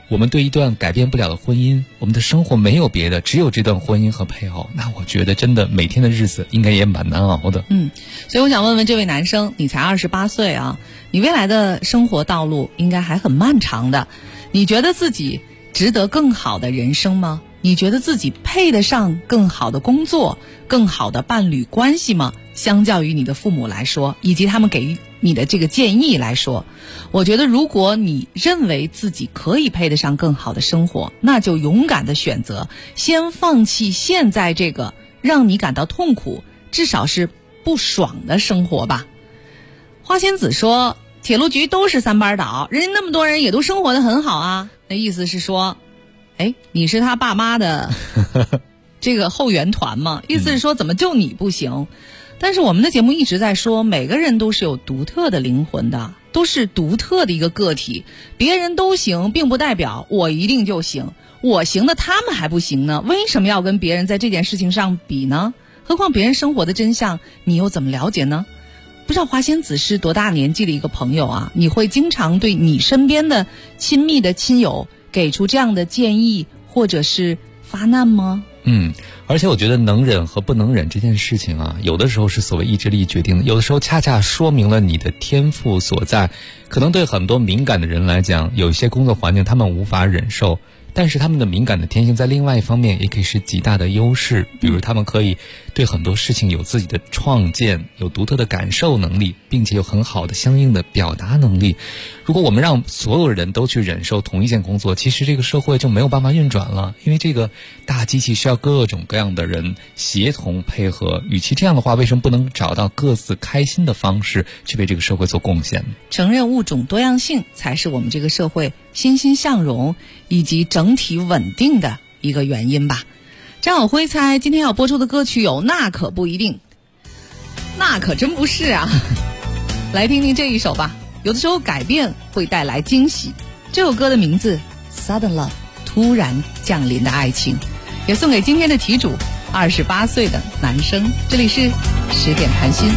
我们对一段改变不了的婚姻，我们的生活没有别的，只有这段婚姻和配偶，那我觉得真的每天的日子应该也蛮难熬的。 所以我想问问这位男生，你才28岁啊，你未来的生活道路应该还很漫长的，你觉得自己值得更好的人生吗？你觉得自己配得上更好的工作、更好的伴侣关系吗？相较于你的父母来说，以及他们给予你的这个建议来说，我觉得如果你认为自己可以配得上更好的生活，那就勇敢的选择，先放弃现在这个让你感到痛苦，至少是不爽的生活吧。花仙子说，铁路局都是3班倒，人家那么多人也都生活得很好啊。那意思是说，你是他爸妈的这个后援团吗？意思是说怎么就你不行？但是我们的节目一直在说，每个人都是有独特的灵魂的，都是独特的一个个体，别人都行并不代表我一定就行，我行的他们还不行呢，为什么要跟别人在这件事情上比呢？何况别人生活的真相你又怎么了解呢？不知道花仙子是多大年纪的一个朋友啊，你会经常对你身边的亲密的亲友给出这样的建议或者是发难吗？ 而且我觉得能忍和不能忍这件事情啊，有的时候是所谓意志力决定的，有的时候恰恰说明了你的天赋所在。可能对很多敏感的人来讲，有一些工作环境他们无法忍受，但是他们的敏感的天性在另外一方面也可以是极大的优势，比如他们可以对很多事情有自己的创建，有独特的感受能力，并且有很好的相应的表达能力。如果我们让所有人都去忍受同一件工作，其实这个社会就没有办法运转了，因为这个大机器需要各种各样的人协同配合，与其这样的话，为什么不能找到各自开心的方式去为这个社会做贡献呢？ 承认物种多样性才是我们这个社会欣欣向荣以及整体稳定的一个原因吧。张晓辉猜今天要播出的歌曲有那可不一定，那可真不是啊。来听听这一首吧，有的时候改变会带来惊喜。这首歌的名字 Sudden Love， 突然降临的爱情，也送给今天的题主28岁的男生。这里是10点谈心。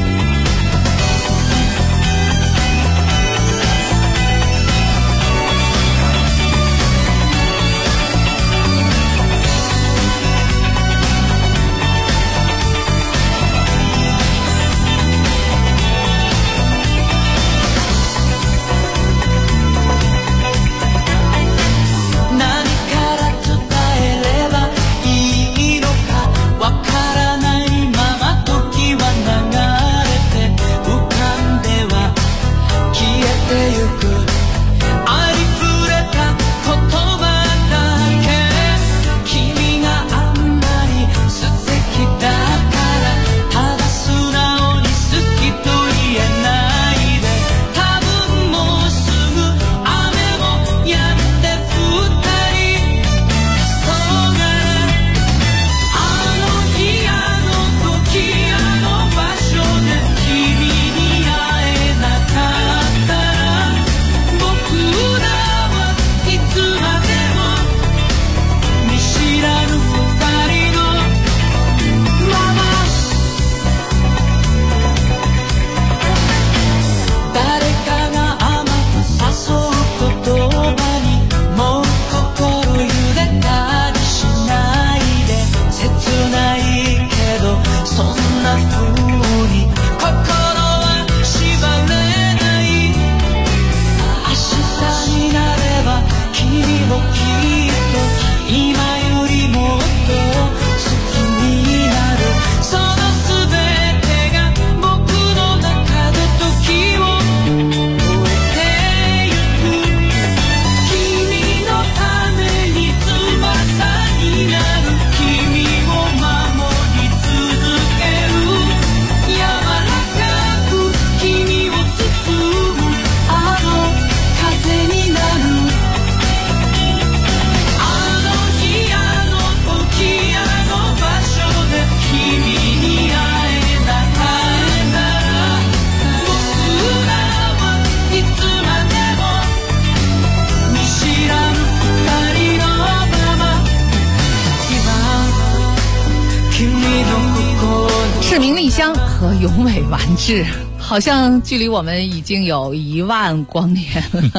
志明丽香和永伟完治，好像距离我们已经有1万光年了。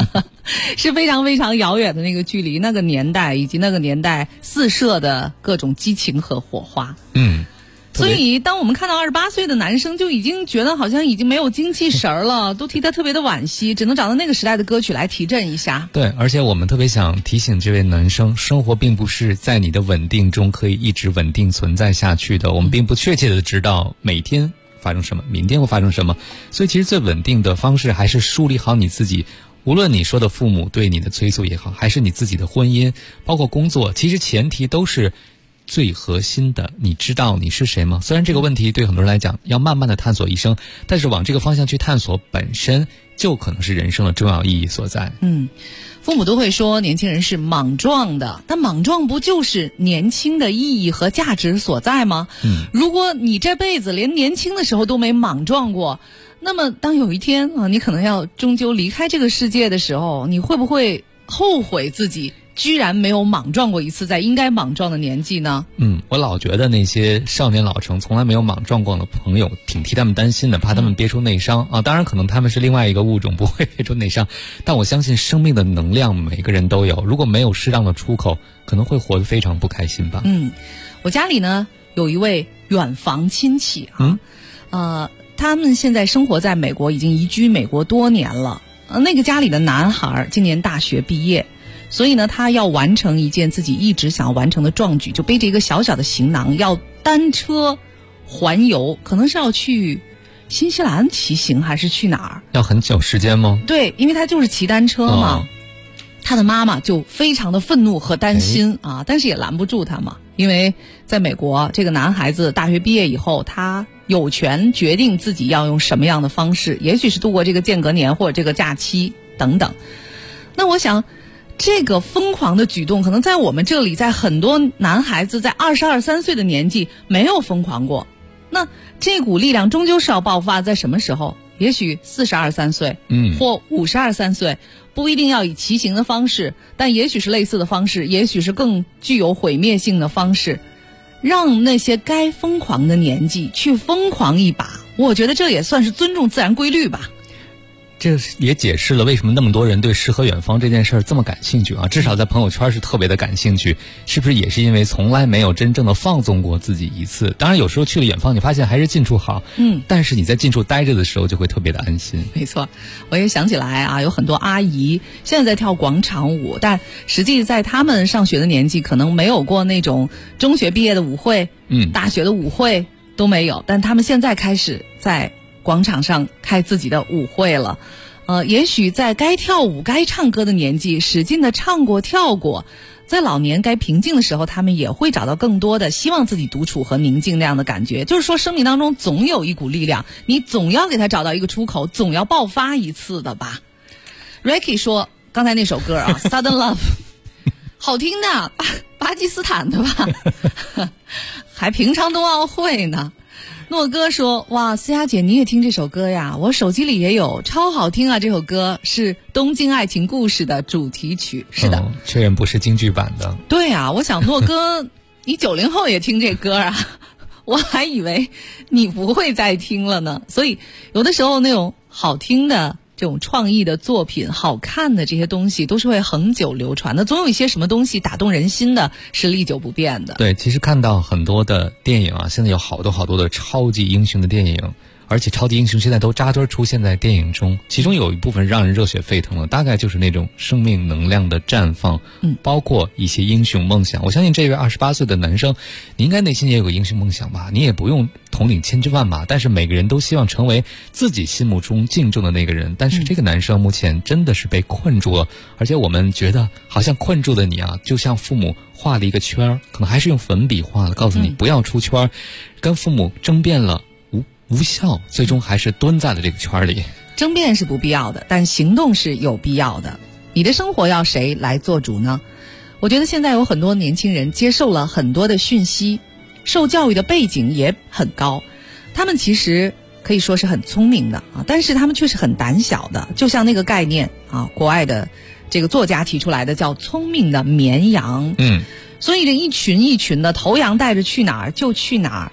是非常非常遥远的那个距离，那个年代以及那个年代四射的各种激情和火花。所以当我们看到28岁的男生，就已经觉得好像已经没有精气神儿了，都替他特别的惋惜，只能找到那个时代的歌曲来提振一下。 对，而且我们特别想提醒这位男生，生活并不是在你的稳定中可以一直稳定存在下去的，我们并不确切的知道每天发生什么，明天会发生什么，所以其实最稳定的方式还是梳理好你自己，无论你说的父母对你的催促也好，还是你自己的婚姻，包括工作，其实前提都是最核心的，你知道你是谁吗？虽然这个问题对很多人来讲要慢慢的探索一生，但是往这个方向去探索本身就可能是人生的重要意义所在。 父母都会说年轻人是莽撞的，但莽撞不就是年轻的意义和价值所在吗？如果你这辈子连年轻的时候都没莽撞过，那么当有一天你可能要终究离开这个世界的时候，你会不会后悔自己居然没有莽撞过一次在应该莽撞的年纪呢？ 我老觉得那些少年老成从来没有莽撞过的朋友挺替他们担心的，怕他们憋出内伤啊。当然可能他们是另外一个物种，不会憋出内伤，但我相信生命的能量每个人都有，如果没有适当的出口，可能会活得非常不开心吧。 我家里呢有一位远房亲戚他们现在生活在美国，已经移居美国多年了。那个家里的男孩今年大学毕业，所以呢他要完成一件自己一直想要完成的壮举，就背着一个小小的行囊，要单车环游，可能是要去新西兰骑行还是去哪儿？ 要很久时间吗？ 对，因为他就是骑单车嘛。他的妈妈就非常的愤怒和担心但是也拦不住他嘛，因为在美国这个男孩子大学毕业以后，他有权决定自己要用什么样的方式，也许是度过这个间隔年或者这个假期等等。那我想这个疯狂的举动可能在我们这里，在很多男孩子在22、23岁的年纪没有疯狂过，那这股力量终究是要爆发在什么时候？也许42、3岁或52、3岁，不一定要以骑行的方式，但也许是类似的方式，也许是更具有毁灭性的方式，让那些该疯狂的年纪去疯狂一把，我觉得这也算是尊重自然规律吧。 这也解释了为什么那么多人对诗和远方这件事儿这么感兴趣至少在朋友圈是特别的感兴趣，是不是也是因为从来没有真正的放纵过自己一次？当然有时候去了远方你发现还是近处好，但是你在近处待着的时候就会特别的安心。 没错，我也想起来有很多阿姨现在在跳广场舞，但实际在他们上学的年纪可能没有过那种中学毕业的舞会，大学的舞会都没有，但他们现在开始在广场上开自己的舞会了。也许在该跳舞该唱歌的年纪使劲的唱过跳过，在老年该平静的时候，他们也会找到更多的希望自己独处和宁静那样的感觉。就是说生命当中总有一股力量，你总要给他找到一个出口，总要爆发一次的吧。 Ricky 说刚才那首歌Sudden Love 好听的，巴基斯坦的吧还平昌冬奥会呢。诺哥说哇，思佳姐你也听这首歌呀？我手机里也有，超好听啊，这首歌是东京爱情故事的主题曲。是的， 确认不是京剧版的。 对啊，我想诺哥你90后也听这歌啊我还以为你不会再听了呢。所以有的时候那种好听的这种创意的作品，好看的这些东西都是会恒久流传的，总有一些什么东西打动人心的是历久不变的。 对，其实看到很多的电影现在有好多的超级英雄的电影，而且超级英雄现在都扎堆出现在电影中，其中有一部分让人热血沸腾的，大概就是那种生命能量的绽放，包括一些英雄梦想。我相信这位28岁的男生，你应该内心也有个英雄梦想吧？你也不用统领千军万马，但是每个人都希望成为自己心目中敬重的那个人。但是这个男生目前真的是被困住了，而且我们觉得好像困住的你就像父母画了一个圈，可能还是用粉笔画的，告诉你不要出圈，跟父母争辩了无效，最终还是蹲在了这个圈里。 争辩是不必要的，但行动是有必要的。你的生活要谁来做主呢？我觉得现在有很多年轻人接受了很多的讯息，受教育的背景也很高，他们其实可以说是很聪明的但是他们却是很胆小的。就像那个概念国外的这个作家提出来的，叫聪明的绵羊。所以这一群一群的头羊带着去哪儿就去哪儿。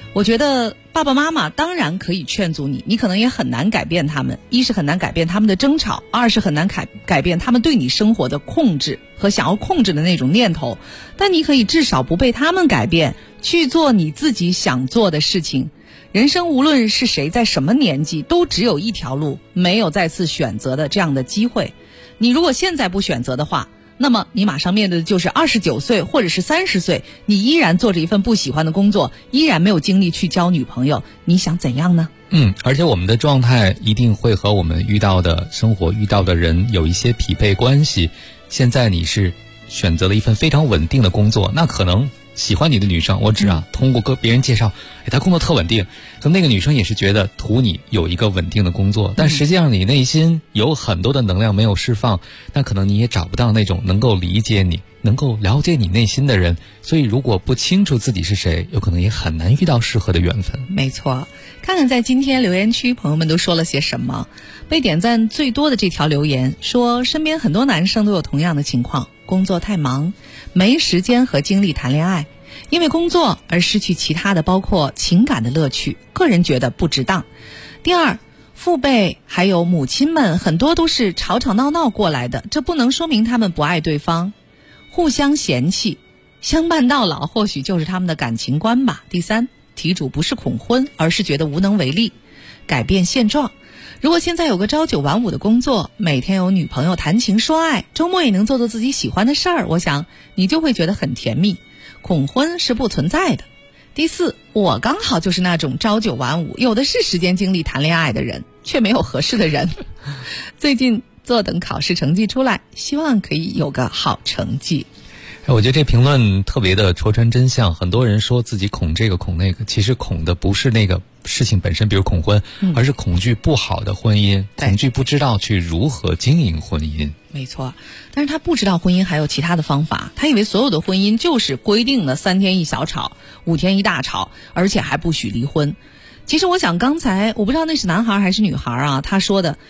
我觉得爸爸妈妈当然可以劝阻你，你可能也很难改变他们，一是很难改变他们的争吵，二是很难改变他们对你生活的控制和想要控制的那种念头，但你可以至少不被他们改变，去做你自己想做的事情。人生无论是谁在什么年纪，都只有一条路，没有再次选择的这样的机会。你如果现在不选择的话，那么你马上面对的就是29岁或者是30岁，你依然做着一份不喜欢的工作，依然没有精力去交女朋友，你想怎样呢？ 而且我们的状态一定会和我们遇到的生活遇到的人有一些匹配关系。现在你是选择了一份非常稳定的工作，那可能喜欢你的女生，我指通过别人介绍，她工作特稳定，可那个女生也是觉得图你有一个稳定的工作，但实际上你内心有很多的能量没有释放，那可能你也找不到那种能够理解你、能够了解你内心的人。所以如果不清楚自己是谁，有可能也很难遇到适合的缘分。 没错，看看在今天留言区朋友们都说了些什么。被点赞最多的这条留言说，身边很多男生都有同样的情况，工作太忙，没时间和精力谈恋爱，因为工作而失去其他的包括情感的乐趣，个人觉得不值当。第二，父辈还有母亲们很多都是吵吵闹闹过来的，这不能说明他们不爱对方，互相嫌弃相伴到老或许就是他们的感情观吧。第三，题主不是恐婚，而是觉得无能为力，改变现状。如果现在有个朝9晚5的工作，每天有女朋友谈情说爱，周末也能做做自己喜欢的事儿，我想你就会觉得很甜蜜，恐婚是不存在的。第四，我刚好就是那种朝9晚5，有的是时间精力谈恋爱的人，却没有合适的人。最近坐等考试成绩出来，希望可以有个好成绩。 我觉得这评论特别的戳穿真相，很多人说自己恐这个恐那个，其实恐的不是那个事情本身，比如恐婚，而是恐惧不好的婚姻，恐惧不知道去如何经营婚姻。 没错，但是他不知道婚姻还有其他的方法，他以为所有的婚姻就是规定的3天一小吵，5天一大吵，而且还不许离婚。其实我想刚才我不知道那是男孩还是女孩啊，他说的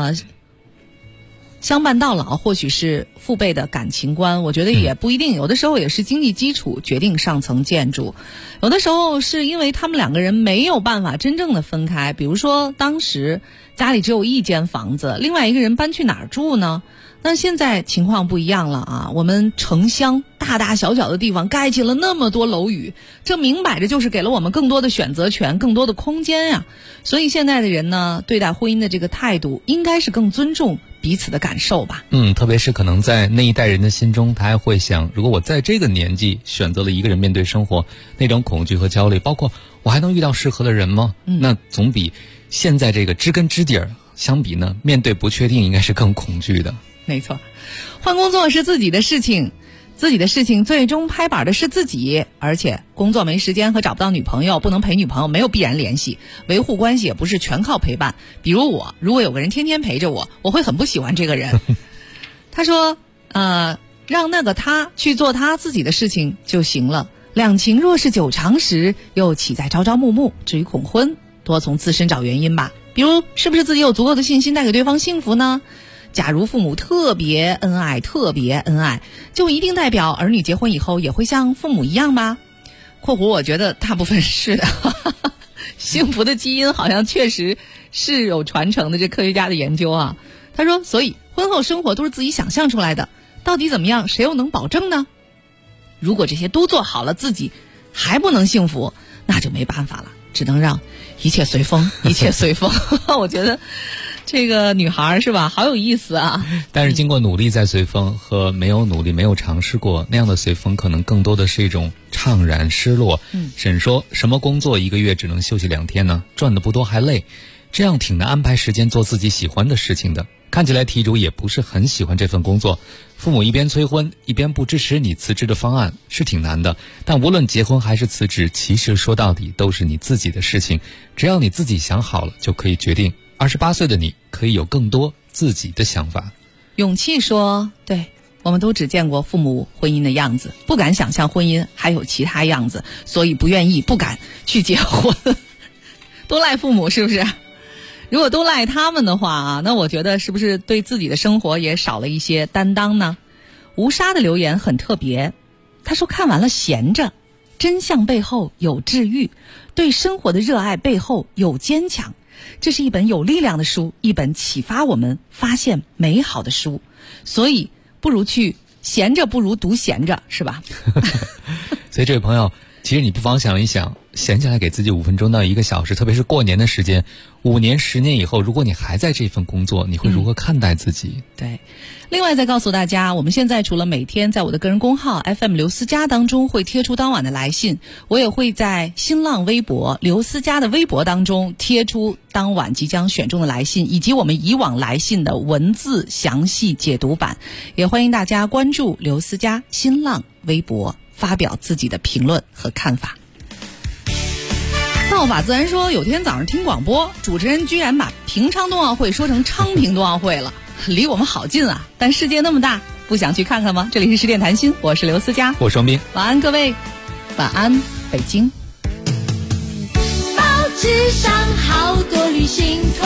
相伴到老或许是父辈的感情观，我觉得也不一定，有的时候也是经济基础决定上层建筑，有的时候是因为他们2个人没有办法真正的分开。比如说当时家里只有1间房子，另外一个人搬去哪儿住呢？但现在情况不一样了啊！我们城乡大大小小的地方盖起了那么多楼宇，这明摆着就是给了我们更多的选择权，更多的空间呀。所以现在的人呢，对待婚姻的这个态度，应该是更尊重彼此的感受吧。 特别是可能在那一代人的心中，他还会想，如果我在这个年纪选择了一个人面对生活，那种恐惧和焦虑，包括我还能遇到适合的人吗？那总比现在这个知根知底儿相比呢，面对不确定应该是更恐惧的。 没错，换工作是自己的事情，自己的事情最终拍板的是自己，而且工作没时间和找不到女朋友，不能陪女朋友没有必然联系，维护关系也不是全靠陪伴。比如我，如果有个人天天陪着我，我会很不喜欢这个人。他说让那个他去做他自己的事情就行了，两情若是久长时，又岂在朝朝暮暮。至于恐婚，多从自身找原因吧，比如是不是自己有足够的信心带给对方幸福呢？假如父母特别恩爱，就一定代表儿女结婚以后也会像父母一样吗？括弧我觉得大部分是的。幸福的基因好像确实是有传承的，这科学家的研究啊。他说，所以婚后生活都是自己想象出来的，到底怎么样，谁又能保证呢？如果这些都做好了，自己还不能幸福，那就没办法了，只能让一切随风，一切随风。我觉得这个女孩是吧，好有意思啊。 但是经过努力再随风和没有努力没有尝试过那样的随风，可能更多的是一种怅然失落。沈说，什么工作1个月只能休息2天呢？赚的不多还累，这样挺难安排时间做自己喜欢的事情的。看起来题主也不是很喜欢这份工作，父母一边催婚一边不支持你辞职的方案是挺难的。但无论结婚还是辞职，其实说到底都是你自己的事情，只要你自己想好了就可以决定。28岁的你可以有更多自己的想法。 勇气说，对，我们都只见过父母婚姻的样子，不敢想象婚姻还有其他样子，所以不愿意不敢去结婚。都赖父母是不是？如果都赖他们的话啊，那我觉得是不是对自己的生活也少了一些担当呢？吴莎的留言很特别，他说看完了闲着真相背后有治愈，对生活的热爱背后有坚强。这是一本有力量的书，一本启发我们发现美好的书。所以不如去闲着不如读闲着，是吧？ 所以这位朋友，其实你不妨想一想，闲下来给自己5分钟到1个小时，特别是过年的时间，5年10年以后，如果你还在这份工作，你会如何看待自己？ 对。另外再告诉大家，我们现在除了每天在我的个人公号 FM 刘思佳当中会贴出当晚的来信，我也会在新浪微博刘思佳的微博当中贴出当晚即将选中的来信，以及我们以往来信的文字详细解读版。也欢迎大家关注刘思佳新浪微博，发表自己的评论和看法。道法自然说，有天早上听广播，主持人居然把平昌冬奥会说成昌平冬奥会了，离我们好近啊！但世界那么大，不想去看看吗？这里是十点谈心，我是刘思佳， 我是王斌， 晚安各位，晚安北京。 报纸上好多旅行